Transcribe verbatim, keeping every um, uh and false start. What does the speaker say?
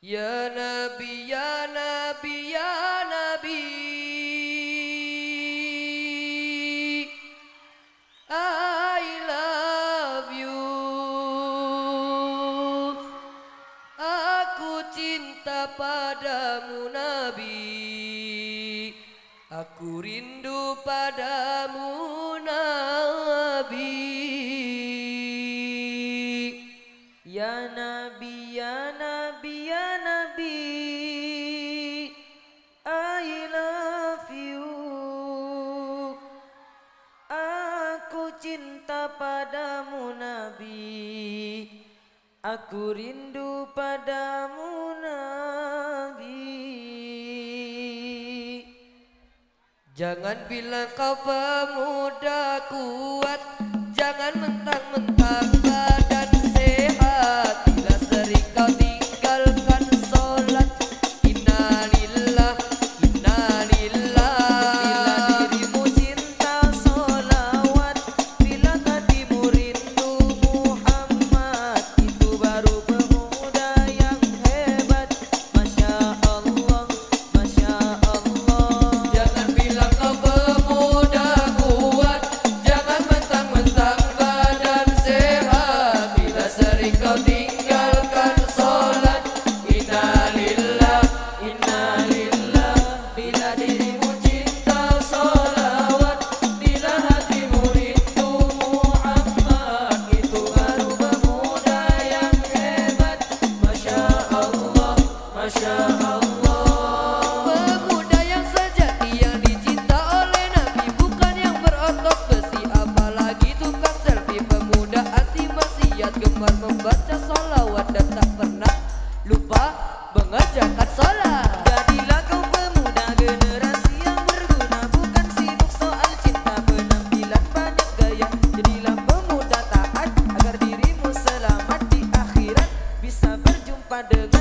Ya Nabi, ya Nabi, ya Nabi, I love you. Aku cinta padamu Nabi, aku rindu padamu Nabi. Ya Nabi, ya Nabi, ya Nabi, I love you. Aku cinta padamu Nabi, aku rindu padamu Nabi. Jangan bilang kau pemuda kuat, jangan mentang-mentang badan sehat. Bila sering kau tinggalkan sholat, innalillah, innalillah. Bila dirimu cinta sholawat, bila hatimu rindu Muhammad, itu baru pemuda yang hebat. Masya Allah, Masya Allah. Jangan bilang kau pemuda kuat, jangan mentang-mentang badan sehat. Bila sering kau tinggalkan sholat, innalillah, innalillah. Bila dirimu cinta sholawat, bila hatimu rindu Muhammad, itu baru pemuda yang hebat. Masya Allah, Masya Allah. Pemuda yang sejati yang dicinta oleh Nabi, bukan yang berotot besi apalagi tukang selfie. Pemuda anti maksiat, gemar membaca sholawat dan tak pernah lupa mengerjakan sholat. Jadilah kau pemuda generasi yang berguna, bukan sibuk soal cinta penampilan banyak gaya. Jadilah pemuda taat agar dirimu selamat di akhirat, bisa berjumpa dengan